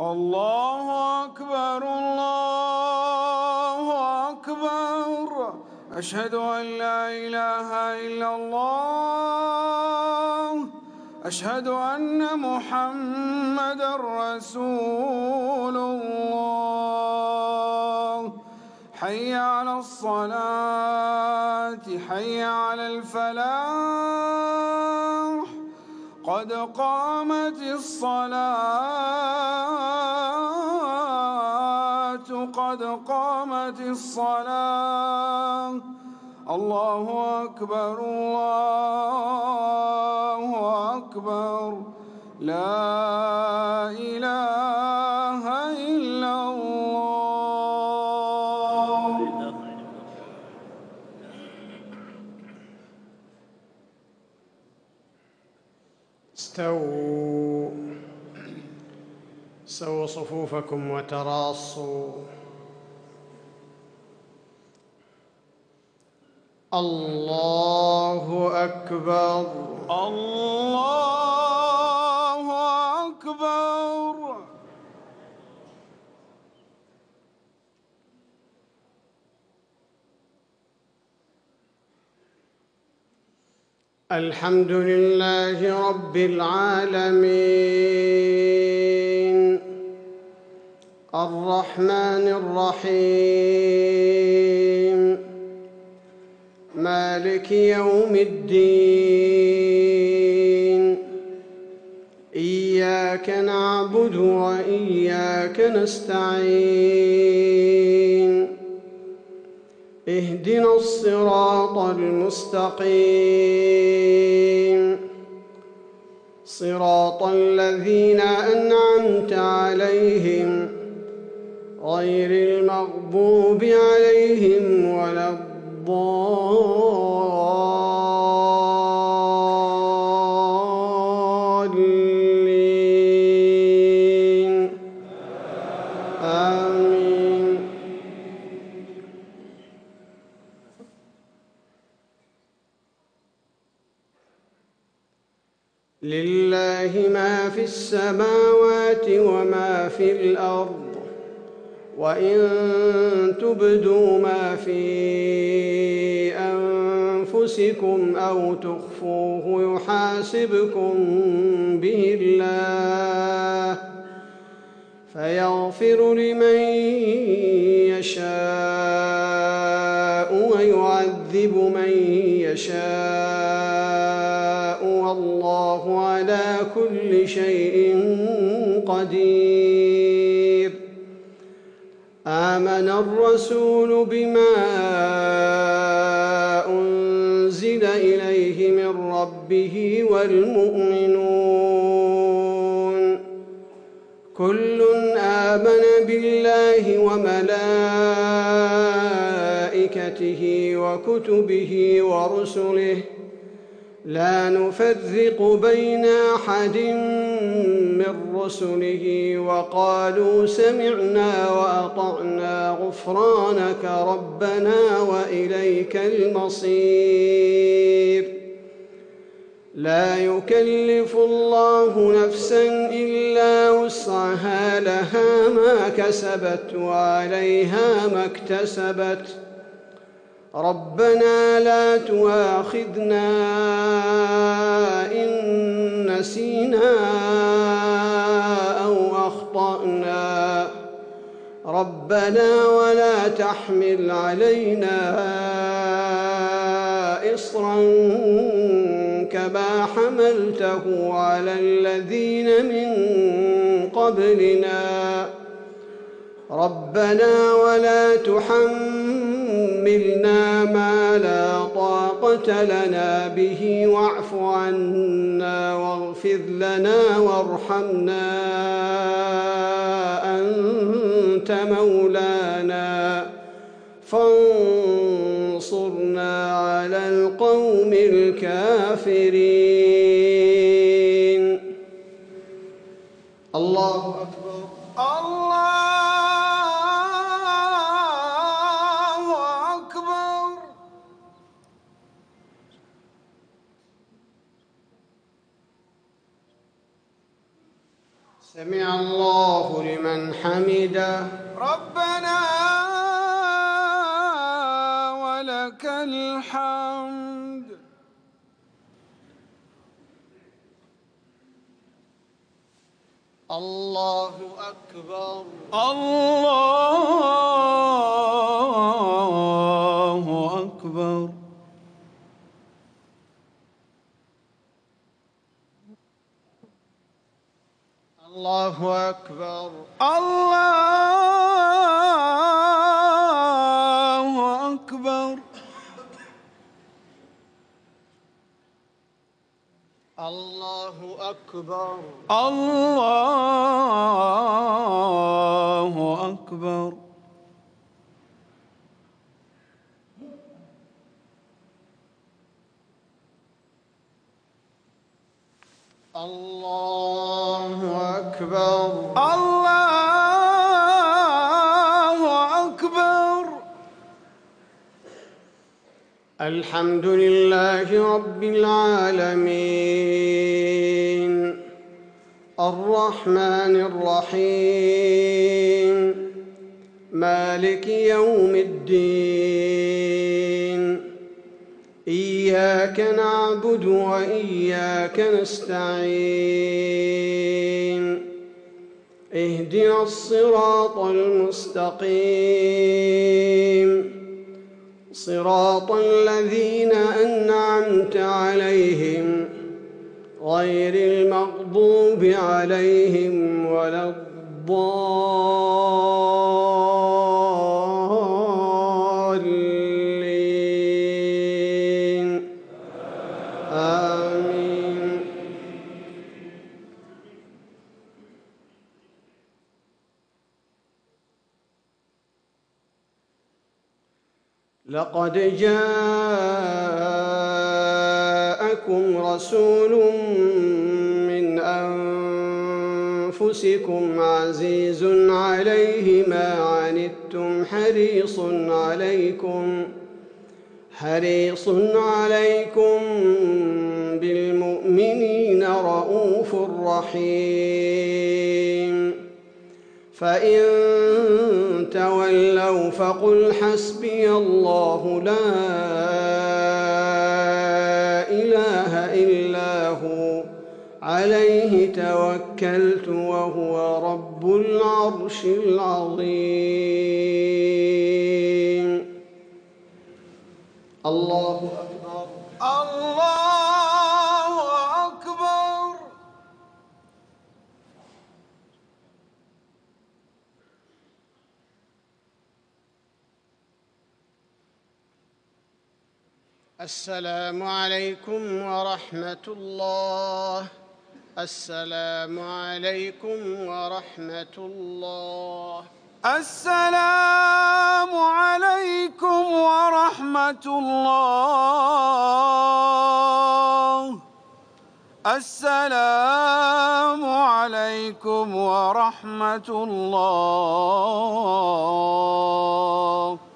الله أكبر الله أكبر. أشهد أن لا إله إلا الله. أشهد أن محمدًا رسول الله. حي على الصلاة حي على الفلاح. قد قامت الصلاة قد قامت الصلاة. الله أكبر الله أكبر. لا إله إلا الله. سووا صفوفكم وتراصوا. الله أكبر الله أكبر. الحمد لله رب العالمين الرحمن الرحيم مالك يوم الدين. إياك نعبد وإياك نستعين. اهدنا الصراط المستقيم صراط الذين أنعمت عليهم غير المغضوب عليهم ولا الضالين. آمين. لله ما في السماوات وما في الأرض، وإن تبدوا ما في أنفسكم أو تخفوه يحاسبكم به الله، فيغفر لمن يشاء ويعذب من يشاء، والله على كل شيء قدير. آمن الرسول بما أنزل إليه من ربه والمؤمنون كل آمن بالله وملائكته وكتبه ورسله لا نفرق بين أحد من رسله، وقالوا سمعنا وأطعنا غفرانك ربنا وإليك المصير. لا يكلف الله نفسا إلا وسعها، لها ما كسبت وعليها ما اكتسبت. ربنا لا تؤاخذنا إن نسينا أو أخطأنا، ربنا ولا تحمل علينا إصرا كما حملته على الذين من قبلنا، ربنا ولا تحملنا ما لا طاقة لنا به، واعف عنا واغفر لنا وارحمنا، أنت مولانا فانصرنا على القوم الكافرين. الله أكبر الله أكبر. سمع الله لمن حمده. ربنا ولك الحمد. الله أكبر. الله أكبر. الله أكبر. الله أكبر. الله أكبر. الله أكبر. الله أكبر. الله أكبر. الحمد لله رب العالمين الرحمن الرحيم مالك يوم الدين إياك نعبد وإياك نستعين اهدنا الصراط المستقيم صراط الذين أنعمت عليهم غير المغضوب عليهم ولا الضالين آمين. لقد جاءكم رسول من أنفسكم عزيز عليه ما عنتم حريص عليكم بالمؤمنين رءوف رحيم. فإن تولوا فقل حسبي الله لا إله إلا هو عليه توكلت وهو رب العرش العظيم. الله أكبر. الله أكبر. السلام عليكم ورحمة الله. السلام عليكم ورحمة الله. السلام عليكم ورحمة الله. السلام عليكم ورحمة الله.